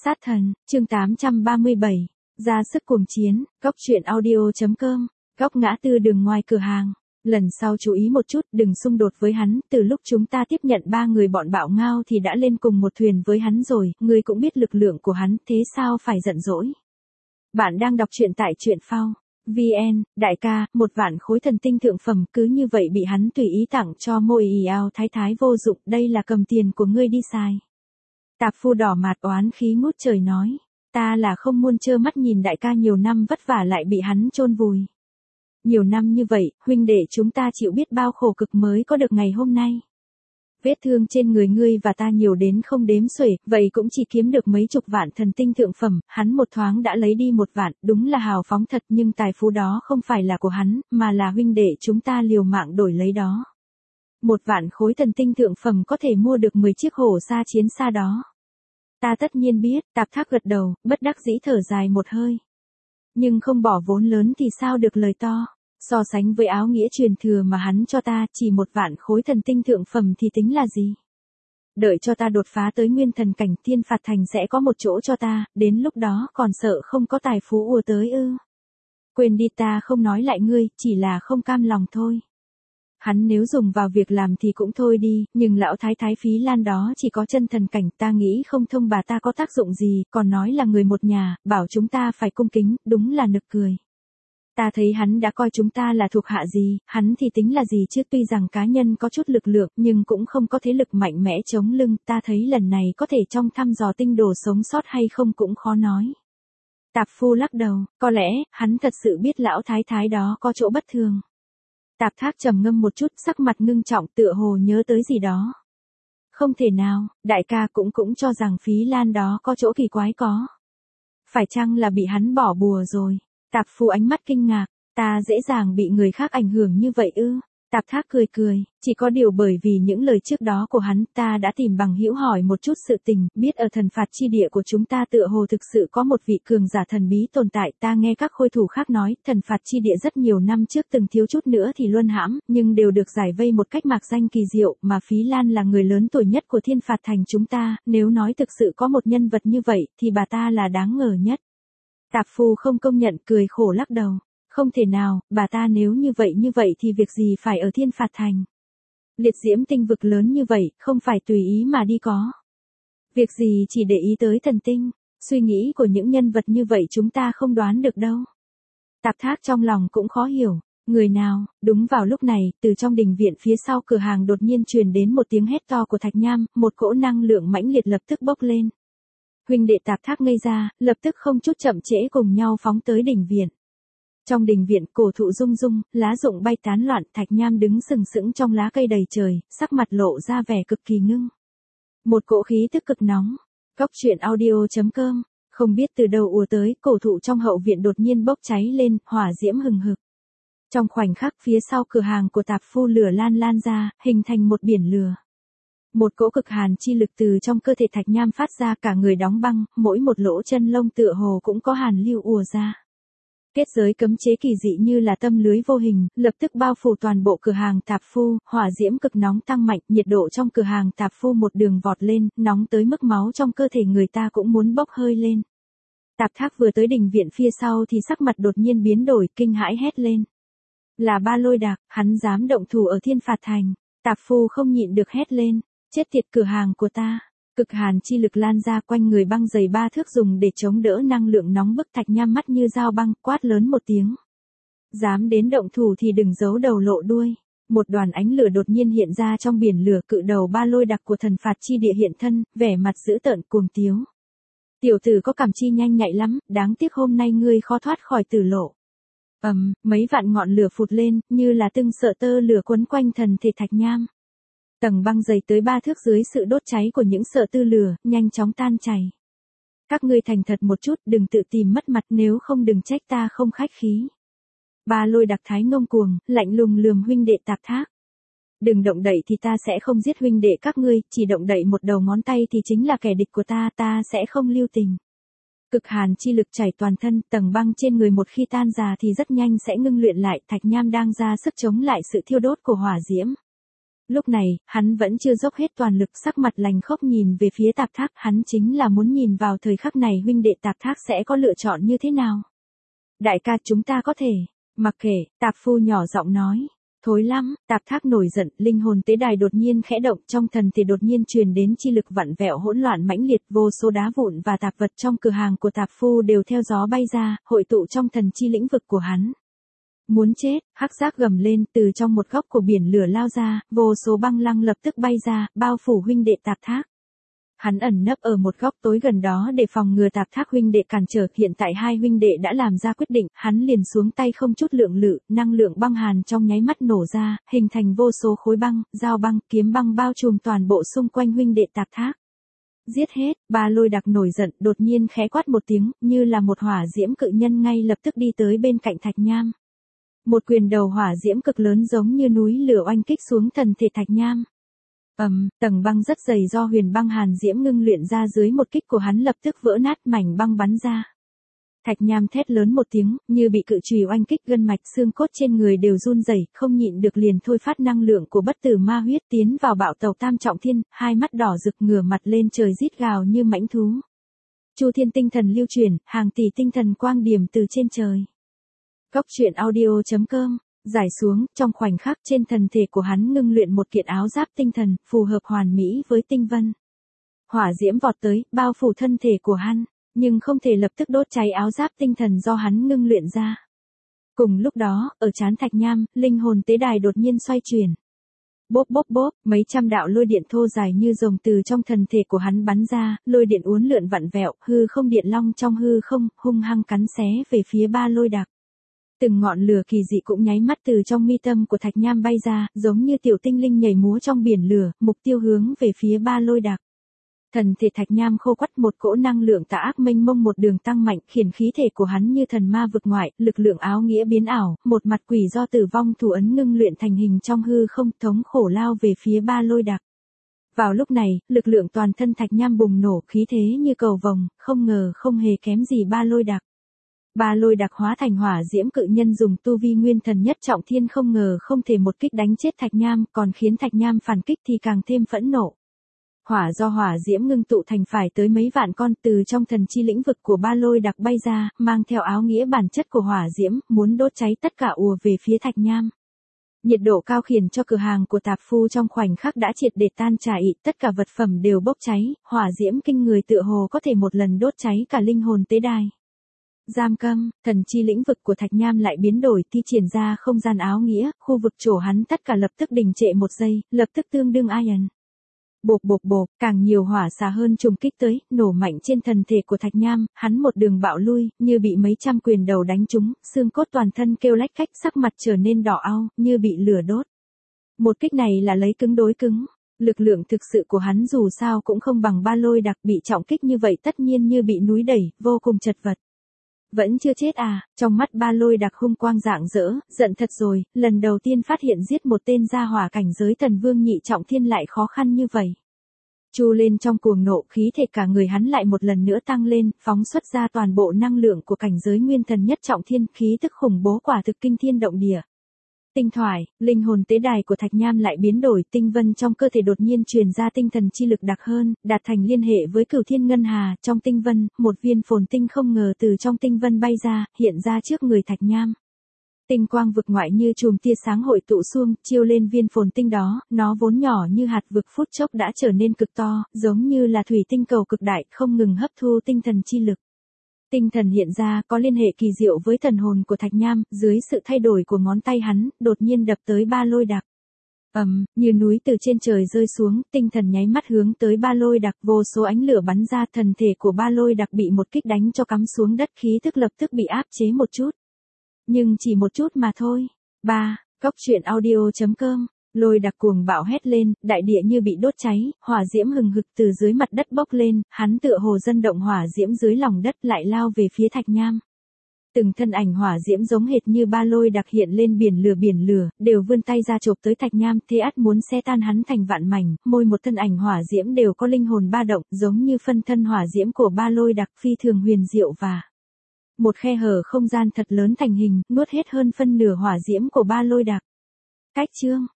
Sát thần, chương 837, ra sức cuồng chiến, góc truyện audio.com, góc ngã tư đường ngoài cửa hàng. Lần sau chú ý một chút, đừng xung đột với hắn, từ lúc chúng ta tiếp nhận 3 người bọn bạo ngao thì đã lên cùng một thuyền với hắn rồi, ngươi cũng biết lực lượng của hắn, thế sao phải giận dỗi. Bạn đang đọc truyện tại truyện phao. VN, đại ca, 1 vạn khối thần tinh thượng phẩm cứ như vậy bị hắn tùy ý tặng cho môi ì ao thái thái vô dụng, đây là cầm tiền của ngươi đi xài. Tạp phu đỏ mặt oán khí ngút trời nói, ta là không muốn trơ mắt nhìn đại ca nhiều năm vất vả lại bị hắn chôn vùi. Nhiều năm như vậy, huynh đệ chúng ta chịu biết bao khổ cực mới có được ngày hôm nay. Vết thương trên người ngươi và ta nhiều đến không đếm xuể, vậy cũng chỉ kiếm được mấy chục vạn thần tinh thượng phẩm, hắn một thoáng đã lấy đi 1 vạn, đúng là hào phóng thật nhưng tài phú đó không phải là của hắn, mà là huynh đệ chúng ta liều mạng đổi lấy đó. 1 vạn khối thần tinh thượng phẩm có thể mua được 10 chiếc hổ xa chiến xa đó. Ta tất nhiên biết, Tạp Thác gật đầu, bất đắc dĩ thở dài một hơi. Nhưng không bỏ vốn lớn thì sao được lời to. So sánh với áo nghĩa truyền thừa mà hắn cho ta, chỉ 1 vạn khối thần tinh thượng phẩm thì tính là gì? Đợi cho ta đột phá tới nguyên thần cảnh Thiên Phạt Thành sẽ có một chỗ cho ta, đến lúc đó còn sợ không có tài phú ùa tới ư. Quên đi, ta không nói lại ngươi, chỉ là không cam lòng thôi. Hắn nếu dùng vào việc làm thì cũng thôi đi, nhưng lão thái thái Phí Lan đó chỉ có chân thần cảnh, ta nghĩ không thông bà ta có tác dụng gì, còn nói là người một nhà, bảo chúng ta phải cung kính, đúng là nực cười. Ta thấy hắn đã coi chúng ta là thuộc hạ gì, hắn thì tính là gì chứ, tuy rằng cá nhân có chút lực lượng nhưng cũng không có thế lực mạnh mẽ chống lưng, ta thấy lần này có thể trong thăm dò tinh đồ sống sót hay không cũng khó nói. Tạp phu lắc đầu, có lẽ, hắn thật sự biết lão thái thái đó có chỗ bất thường. Tạp Thác trầm ngâm một chút, sắc mặt ngưng trọng tựa hồ nhớ tới gì đó. Không thể nào, đại ca cũng cho rằng Phí Lan đó có chỗ kỳ quái có. Phải chăng là bị hắn bỏ bùa rồi? Tạp phu ánh mắt kinh ngạc, ta dễ dàng bị người khác ảnh hưởng như vậy ư? Tạp Thác cười, chỉ có điều bởi vì những lời trước đó của hắn ta đã tìm bằng hữu hỏi một chút sự tình, biết ở thần phạt chi địa của chúng ta tựa hồ thực sự có một vị cường giả thần bí tồn tại, ta nghe các khôi thủ khác nói, thần phạt chi địa rất nhiều năm trước từng thiếu chút nữa thì luân hãm, nhưng đều được giải vây một cách mạc danh kỳ diệu, mà Phí Lan là người lớn tuổi nhất của Thiên Phạt Thành chúng ta, nếu nói thực sự có một nhân vật như vậy, thì bà ta là đáng ngờ nhất. Tạp phu không công nhận, cười khổ lắc đầu. Không thể nào, bà ta nếu như vậy thì việc gì phải ở Thiên Phạt Thành. Liệt diễm tinh vực lớn như vậy, không phải tùy ý mà đi có. Việc gì chỉ để ý tới thần tinh, suy nghĩ của những nhân vật như vậy chúng ta không đoán được đâu. Tạp Thác trong lòng cũng khó hiểu, người nào, đúng vào lúc này, từ trong đình viện phía sau cửa hàng đột nhiên truyền đến một tiếng hét to của Thạch Nham, một cỗ năng lượng mãnh liệt lập tức bốc lên. Huynh đệ Tạp Thác ngây ra, lập tức không chút chậm trễ cùng nhau phóng tới đình viện. Trong đình viện, cổ thụ rung rung, lá rụng bay tán loạn, Thạch Nham đứng sừng sững trong lá cây đầy trời, sắc mặt lộ ra vẻ cực kỳ ngưng. Một cỗ khí tức cực nóng. Góc truyện audio.com, không biết từ đâu ùa tới, cổ thụ trong hậu viện đột nhiên bốc cháy lên, hỏa diễm hừng hực. Trong khoảnh khắc phía sau cửa hàng của tạp phu lửa lan ra, hình thành một biển lửa. Một cỗ cực hàn chi lực từ trong cơ thể Thạch Nham phát ra, cả người đóng băng, mỗi một lỗ chân lông tựa hồ cũng có hàn lưu ùa ra. Kết giới cấm chế kỳ dị như là tâm lưới vô hình, lập tức bao phủ toàn bộ cửa hàng tạp phu, hỏa diễm cực nóng tăng mạnh, nhiệt độ trong cửa hàng tạp phu một đường vọt lên, nóng tới mức máu trong cơ thể người ta cũng muốn bốc hơi lên. Tạp Thác vừa tới đình viện phía sau thì sắc mặt đột nhiên biến đổi, kinh hãi hét lên. Là Ba Lôi Đạc, hắn dám động thủ ở Thiên Phạt Thành. Tạp phu không nhịn được hét lên, chết tiệt cửa hàng của ta. Cực hàn chi lực lan ra, quanh người băng dày 3 thước dùng để chống đỡ năng lượng nóng bức. Thạch Nham mắt như dao băng, quát lớn một tiếng. Dám đến động thủ thì đừng giấu đầu lộ đuôi. Một đoàn ánh lửa đột nhiên hiện ra trong biển lửa, cự đầu Ba Lôi Đạc của thần phạt chi địa hiện thân, vẻ mặt dữ tợn cuồng tiếu. Tiểu tử có cảm chi nhanh nhạy lắm, đáng tiếc hôm nay ngươi khó thoát khỏi tử lộ. Mấy vạn ngọn lửa phụt lên, như là từng sợi tơ lửa quấn quanh thân thể Thạch Nham. Tầng băng dày tới 3 thước dưới sự đốt cháy của những sợi tơ lửa, nhanh chóng tan chảy. Các ngươi thành thật một chút, đừng tự tìm mất mặt, nếu không đừng trách ta không khách khí. Ba Lôi Đạc thái ngông cuồng, lạnh lùng lườm huynh đệ Tạp Thác. Đừng động đậy thì ta sẽ không giết huynh đệ các ngươi, chỉ động đậy một đầu ngón tay thì chính là kẻ địch của ta sẽ không lưu tình. Cực hàn chi lực chảy toàn thân, tầng băng trên người một khi tan ra thì rất nhanh sẽ ngưng luyện lại. Thạch Nham đang ra sức chống lại sự thiêu đốt của hỏa diễm. Lúc này, hắn vẫn chưa dốc hết toàn lực, sắc mặt lành khốc nhìn về phía Tạp Thác, hắn chính là muốn nhìn vào thời khắc này huynh đệ Tạp Thác sẽ có lựa chọn như thế nào. Đại ca, chúng ta có thể, mặc kệ, Tạp Phu nhỏ giọng nói. Thối lắm, Tạp Thác nổi giận, linh hồn tế đài đột nhiên khẽ động, trong thần thể đột nhiên truyền đến chi lực vặn vẹo hỗn loạn mãnh liệt, vô số đá vụn và tạp vật trong cửa hàng của Tạp Phu đều theo gió bay ra, hội tụ trong thần chi lĩnh vực của hắn. Muốn chết, hắc giác gầm lên, từ trong một góc của biển lửa lao ra, vô số băng lăng lập tức bay ra, bao phủ huynh đệ Tạp Thác. Hắn ẩn nấp ở một góc tối gần đó để phòng ngừa Tạp Thác huynh đệ cản trở, hiện tại hai huynh đệ đã làm ra quyết định, hắn liền xuống tay không chút lượng lự, năng lượng băng hàn trong nháy mắt nổ ra, hình thành vô số khối băng, dao băng, kiếm băng bao trùm toàn bộ xung quanh huynh đệ Tạp Thác. Giết hết, Ba Lôi Đặc nổi giận, đột nhiên khẽ quát một tiếng, như là một hỏa diễm cự nhân ngay lập tức đi tới bên cạnh Thạch Nham. Một quyền đầu hỏa diễm cực lớn giống như núi lửa oanh kích xuống thần thể Thạch Nham. Tầng băng rất dày do huyền băng hàn diễm ngưng luyện ra dưới một kích của hắn lập tức vỡ nát, mảnh băng bắn ra. Thạch Nham thét lớn một tiếng, như bị cự chùy oanh kích, gân mạch xương cốt trên người đều run rẩy, không nhịn được liền thôi phát năng lượng của bất tử ma huyết tiến vào bạo tàu tam trọng thiên, hai mắt đỏ rực ngửa mặt lên trời rít gào như mãnh thú. Chu thiên tinh thần lưu truyền, hàng tỷ tinh thần quang điểm từ trên trời. Cốc truyện audio.com Giải xuống, trong khoảnh khắc trên thần thể của hắn ngưng luyện một kiện áo giáp tinh thần, phù hợp hoàn mỹ với tinh vân. Hỏa diễm vọt tới, bao phủ thân thể của hắn, nhưng không thể lập tức đốt cháy áo giáp tinh thần do hắn ngưng luyện ra. Cùng lúc đó, ở trán Thạch Nham, linh hồn tế đài đột nhiên xoay chuyển. Bốp bốp bốp, mấy trăm đạo lôi điện thô dài như rồng từ trong thần thể của hắn bắn ra, lôi điện uốn lượn vặn vẹo, hư không điện long trong hư không, hung hăng cắn xé về phía Ba Lôi Đặc. Từng ngọn lửa kỳ dị cũng nháy mắt từ trong mi tâm của Thạch Nham bay ra, giống như tiểu tinh linh nhảy múa trong biển lửa, mục tiêu hướng về phía Ba Lôi Đặc. Thần thể Thạch Nham khô quắt, một cỗ năng lượng tà ác mênh mông một đường tăng mạnh, khiến khí thể của hắn như thần ma vực ngoại, lực lượng áo nghĩa biến ảo, một mặt quỷ do tử vong thủ ấn ngưng luyện thành hình trong hư không, thống khổ lao về phía Ba Lôi Đặc. Vào lúc này, lực lượng toàn thân Thạch Nham bùng nổ, khí thế như cầu vồng, không ngờ không hề kém gì Ba Lôi Đặc. Ba Lôi Đặc hóa thành hỏa diễm cự nhân dùng tu vi nguyên thần nhất trọng thiên, không ngờ không thể một kích đánh chết Thạch Nham, còn khiến Thạch Nham phản kích thì càng thêm phẫn nộ. Hỏa do hỏa diễm ngưng tụ thành phải tới mấy vạn con, từ trong thần chi lĩnh vực của Ba Lôi Đặc bay ra, mang theo áo nghĩa bản chất của hỏa diễm, muốn đốt cháy tất cả ùa về phía Thạch Nham. Nhiệt độ cao khiến cho cửa hàng của Tạp Phu trong khoảnh khắc đã triệt để tan chảy, tất cả vật phẩm đều bốc cháy, hỏa diễm kinh người tựa hồ có thể một lần đốt cháy cả linh hồn tế đài. Giam cầm, thần chi lĩnh vực của Thạch Nham lại biến đổi, thi triển ra không gian áo nghĩa, khu vực chỗ hắn tất cả lập tức đình trệ một giây, lập tức tương đương iron. Bộp bộp bộp, càng nhiều hỏa xà hơn trùng kích tới, nổ mạnh trên thần thể của Thạch Nham, hắn một đường bạo lui, như bị mấy trăm quyền đầu đánh trúng, xương cốt toàn thân kêu lách cách, sắc mặt trở nên đỏ au, như bị lửa đốt. Một kích này là lấy cứng đối cứng. Lực lượng thực sự của hắn dù sao cũng không bằng Ba Lôi Đặc, bị trọng kích như vậy tất nhiên như bị núi đẩy, vô cùng chật vật. Vẫn chưa chết à, trong mắt Ba Lôi Đặc hung quang rạng rỡ, giận thật rồi, lần đầu tiên phát hiện giết một tên gia hỏa cảnh giới thần vương nhị trọng thiên lại khó khăn như vậy. Chu lên trong cuồng nộ, khí thể cả người hắn lại một lần nữa tăng lên, phóng xuất ra toàn bộ năng lượng của cảnh giới nguyên thần nhất trọng thiên, khí tức khủng bố quả thực kinh thiên động địa. Tinh thoại, linh hồn tế đài của Thạch Nham lại biến đổi, tinh vân trong cơ thể đột nhiên truyền ra tinh thần chi lực đặc hơn, đạt thành liên hệ với Cửu Thiên Ngân Hà, trong tinh vân, một viên phồn tinh không ngờ từ trong tinh vân bay ra, hiện ra trước người Thạch Nham. Tinh quang vực ngoại như chùm tia sáng hội tụ xuông, chiếu lên viên phồn tinh đó, nó vốn nhỏ như hạt vực phút chốc đã trở nên cực to, giống như là thủy tinh cầu cực đại, không ngừng hấp thu tinh thần chi lực. Tinh thần hiện ra có liên hệ kỳ diệu với thần hồn của Thạch Nham, dưới sự thay đổi của ngón tay hắn, đột nhiên đập tới Ba Lôi Đặc. Như núi từ trên trời rơi xuống, tinh thần nháy mắt hướng tới Ba Lôi Đặc, vô số ánh lửa bắn ra, thần thể của Ba Lôi Đặc bị một kích đánh cho cắm xuống đất, khí tức lập tức bị áp chế một chút. Nhưng chỉ một chút mà thôi. Cốc truyện audio.com Lôi Đặc cuồng bạo hét lên, đại địa như bị đốt cháy, hỏa diễm hừng hực từ dưới mặt đất bốc lên, hắn tựa hồ dân động hỏa diễm dưới lòng đất lại lao về phía Thạch Nham. Từng thân ảnh hỏa diễm giống hệt như Ba Lôi Đặc hiện lên biển lửa, đều vươn tay ra chộp tới Thạch Nham, thế ắt muốn xé tan hắn thành vạn mảnh, mỗi một thân ảnh hỏa diễm đều có linh hồn ba động, giống như phân thân hỏa diễm của Ba Lôi Đặc phi thường huyền diệu và một khe hở không gian thật lớn thành hình, nuốt hết hơn phân nửa hỏa diễm của Ba Lôi Đặc. Cách chương